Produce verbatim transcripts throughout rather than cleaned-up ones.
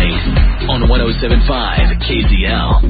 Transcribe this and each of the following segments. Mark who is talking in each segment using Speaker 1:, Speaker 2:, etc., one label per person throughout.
Speaker 1: night on one oh seven point five K Z L.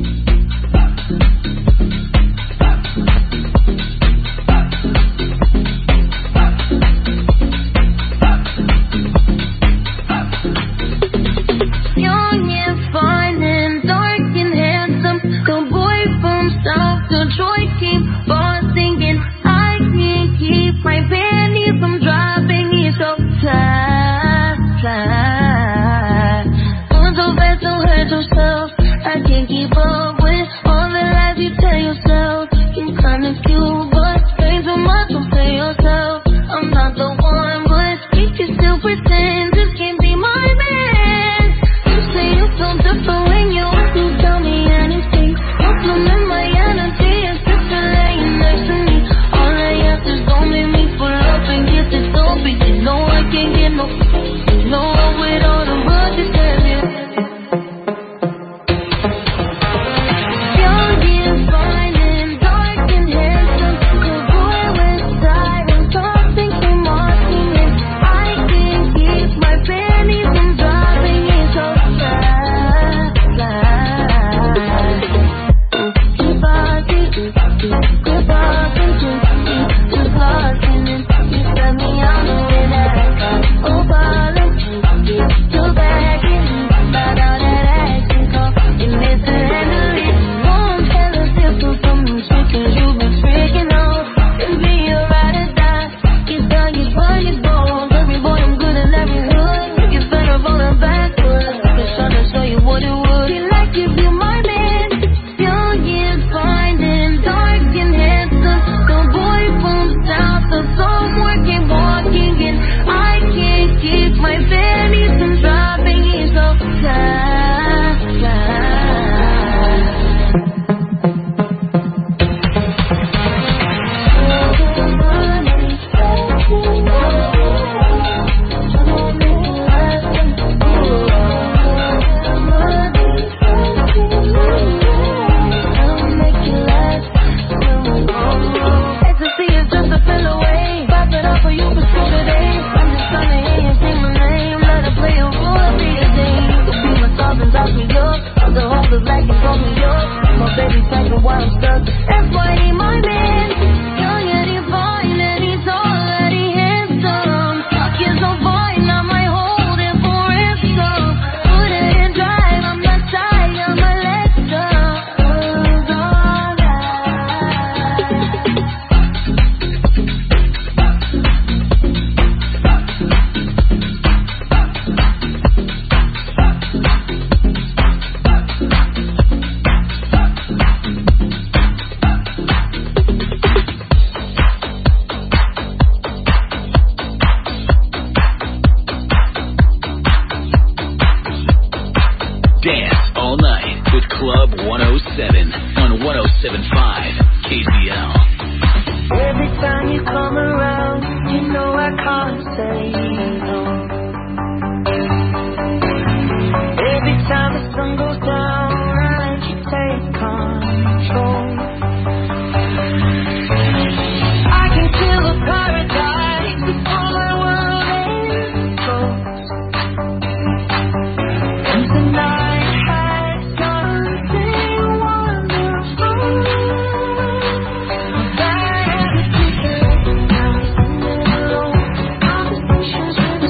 Speaker 2: Conversations with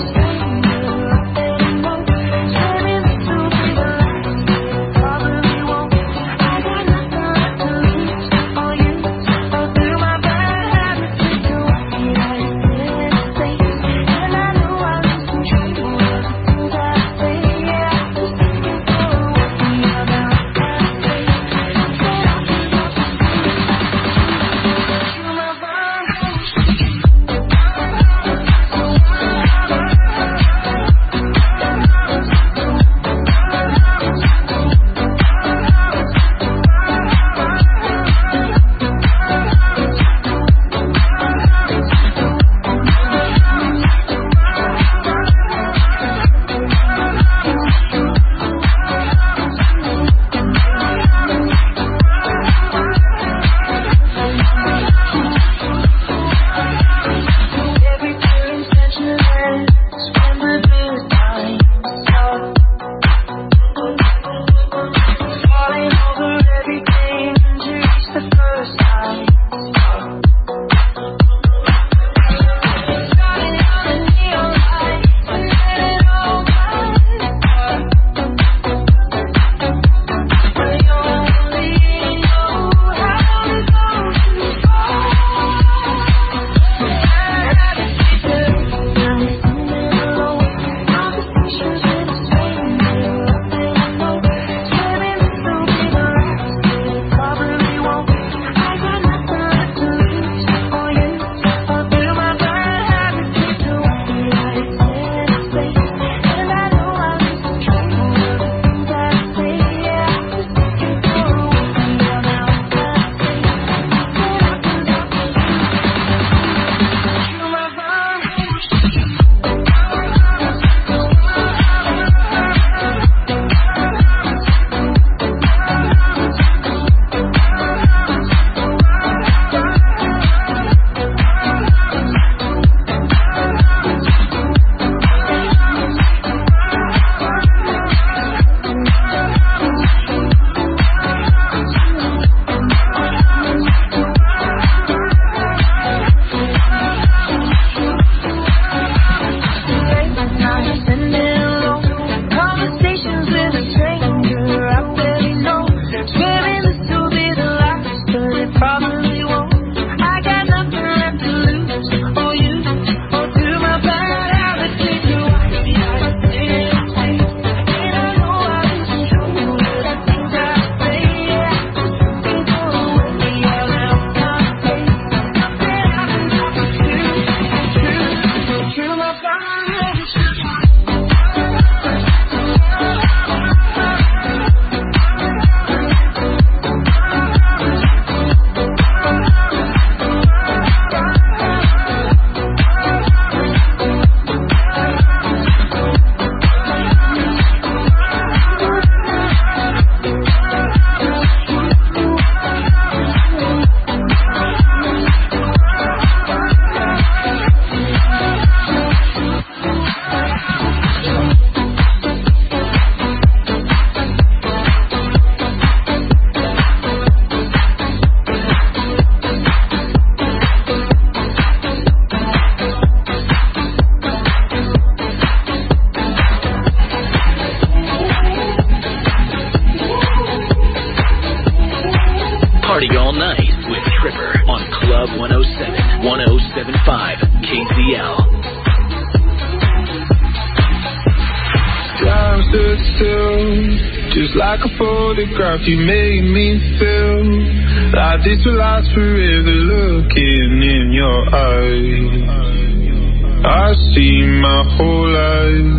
Speaker 2: Just like a photograph, you made me feel like this will last forever. Looking in your eyes, I see my whole life.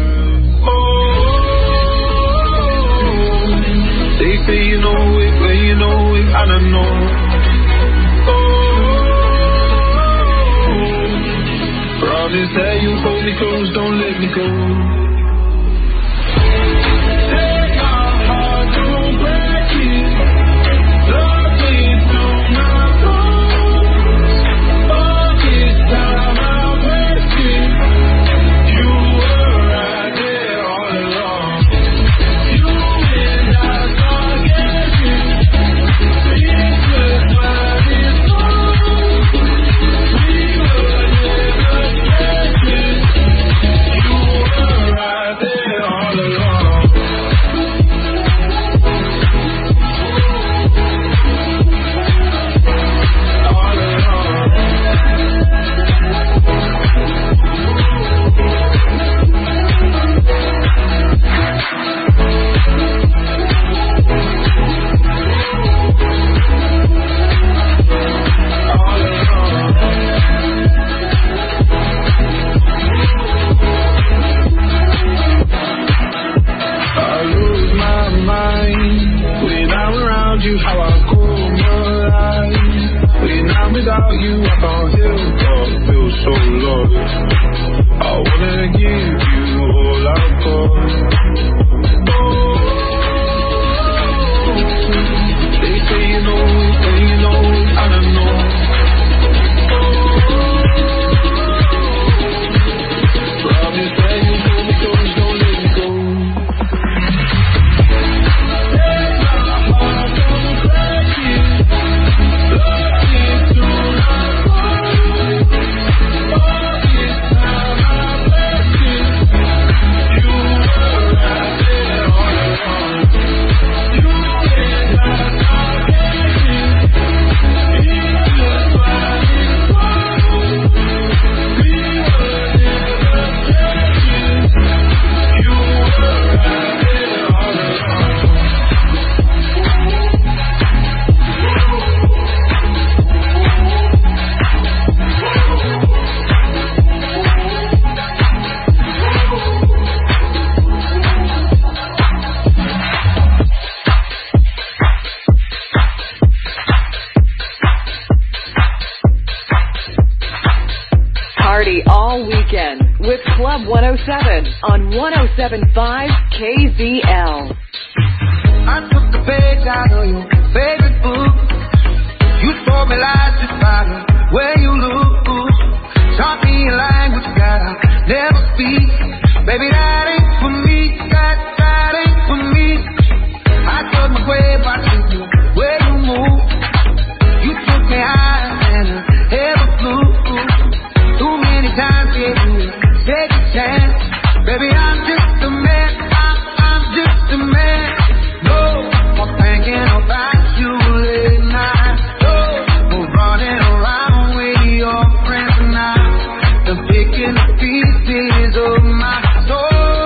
Speaker 2: Oh, they say you know it, but you know it, I don't know. Oh, promise that you'll hold me close, don't let me go.
Speaker 3: one oh seven point five K Z L.
Speaker 4: I took the page out of your favorite book. You told me lies to find where you look. Taught me a language that I never speak. Baby, that ain't for me. That, that ain't for me. I took my way back to you where you move. You took me higher than I ever flew. Too many times, yeah, you take a chance. Baby, I'm just a man, I'm, I'm just a man. No more thinking about you late night. No more running around with your friends now. They're picking the pieces of my soul.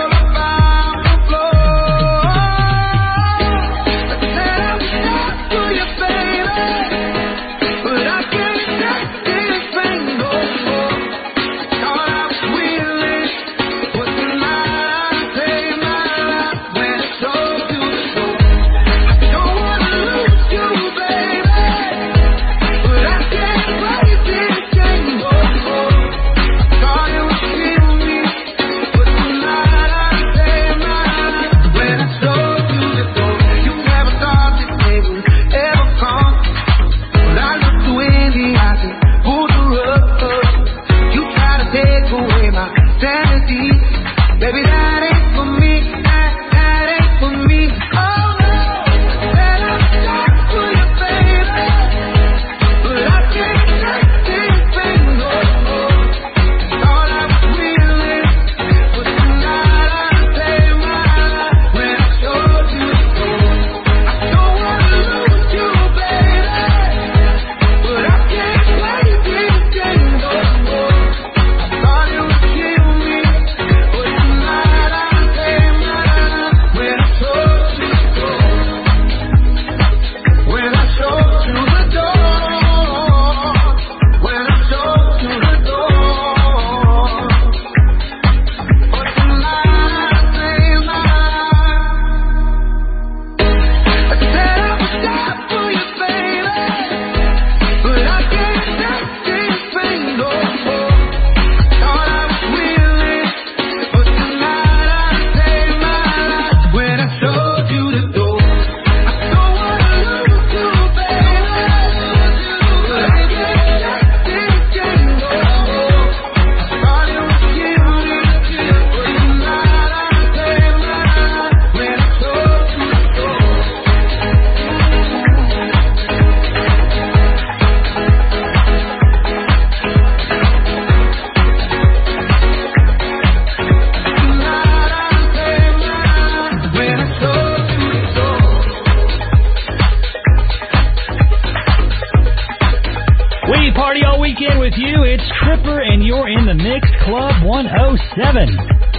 Speaker 5: one oh seven.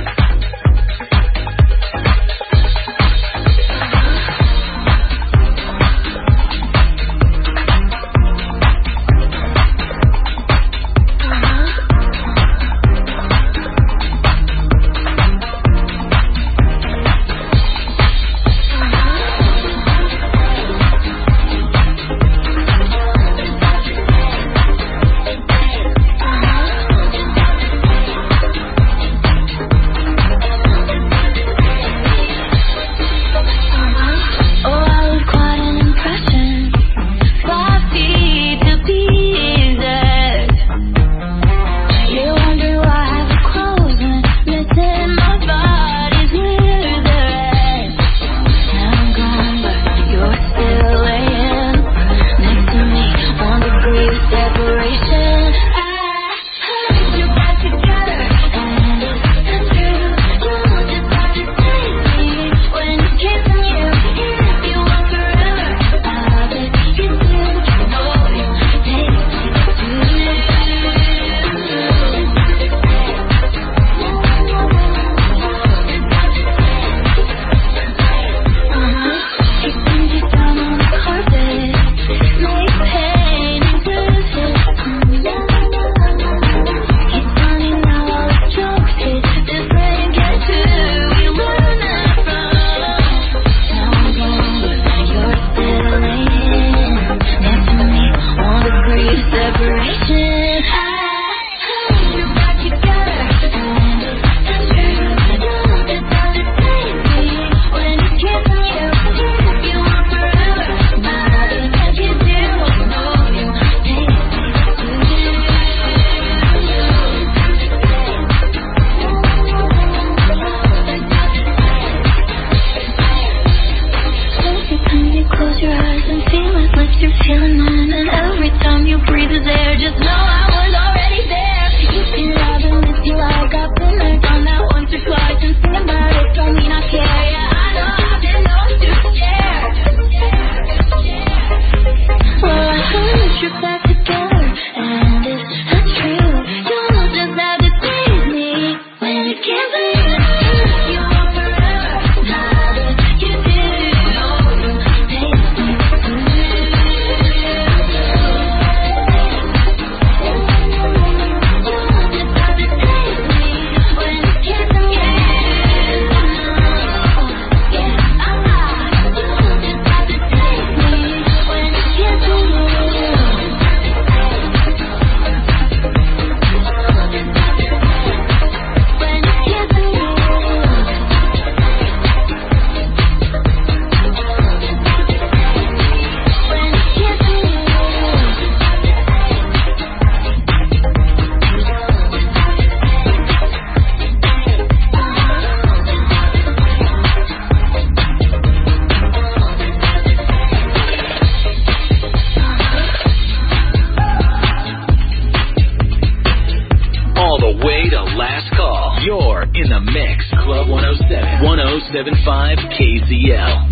Speaker 1: seven five K Z L.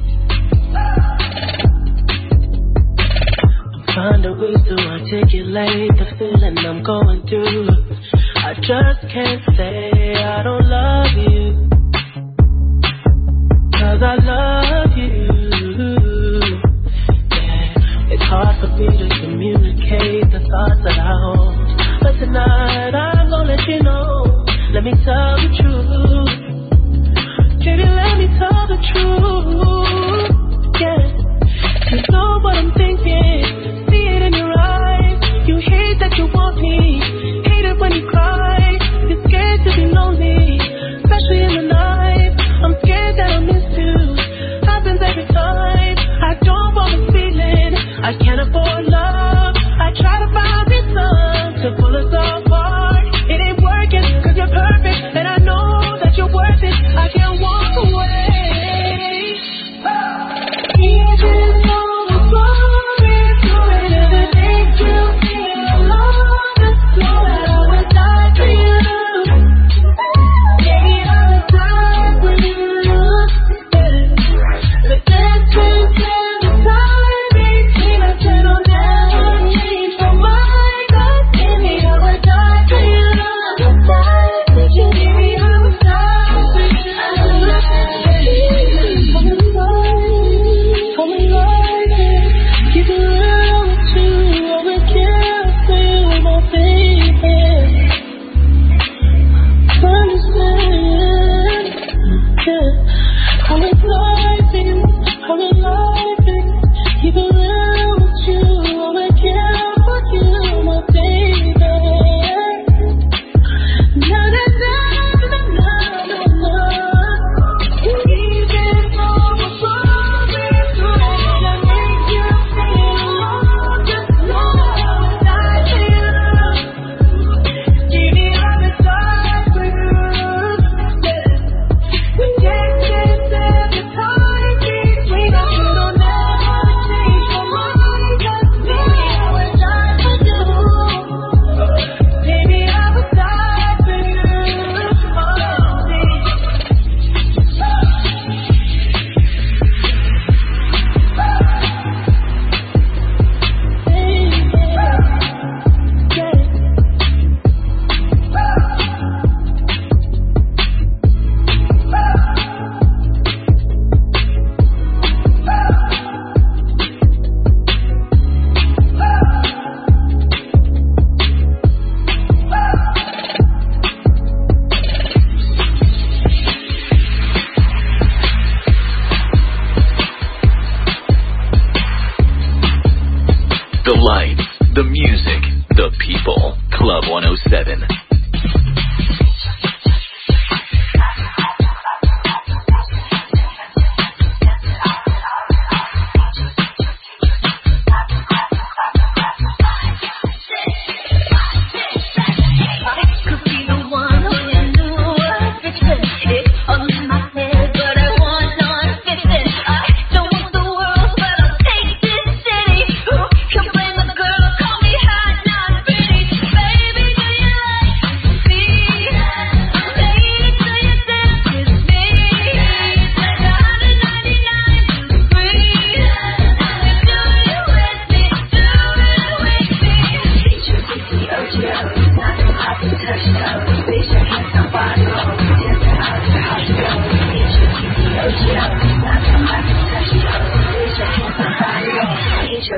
Speaker 6: Find a way to articulate the feeling I'm going through. I just can't say I don't love you, 'cause I love you. Yeah, it's hard for me to communicate the thoughts that I hold, but tonight I'm gonna let you know. Let me tell the truth. Baby, let me tell the truth. Yeah, you know what I'm thinking. See it in your eyes. You hate that you want me. Hate it when you cry. You're scared to be lonely, especially in the night. I'm scared that I'll miss you. Happens every time. I don't want the feeling. I can't afford love. I try to find reason to pull us apart. It ain't working 'cause you're perfect, and I know that you're worth it. I can't walk away.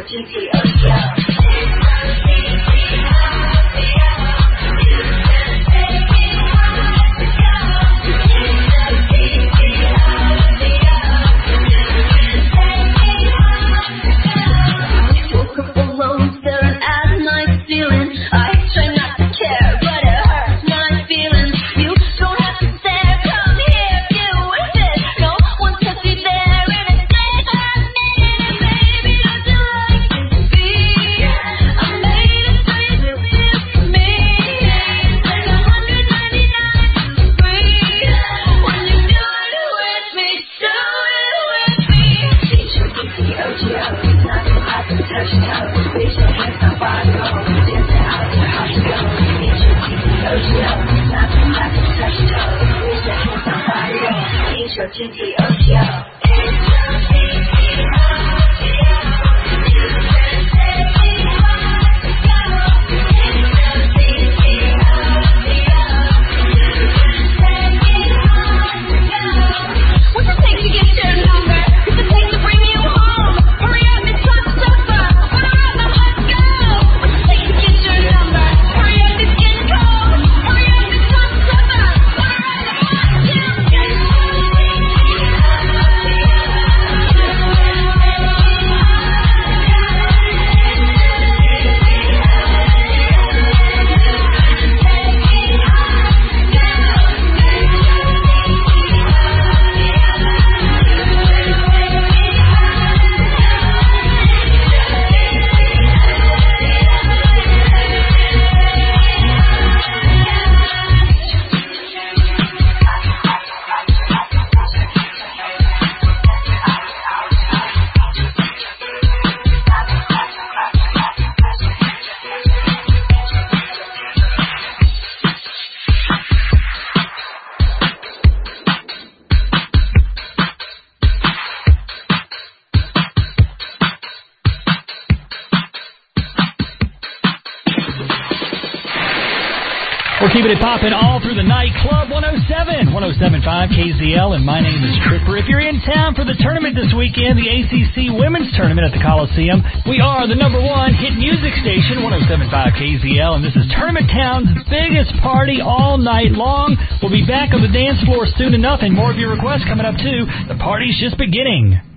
Speaker 5: We're keeping it popping all through the night. Club one oh seven, one oh seven point five K Z L, and my name is Tripper. If you're in town for the tournament this weekend, the A C C Women's Tournament at the Coliseum, we are the number one hit music station, one oh seven point five K Z L, and this is Tournament Town's biggest party all night long. We'll be back on the dance floor soon enough, and more of your requests coming up, too. The party's just beginning.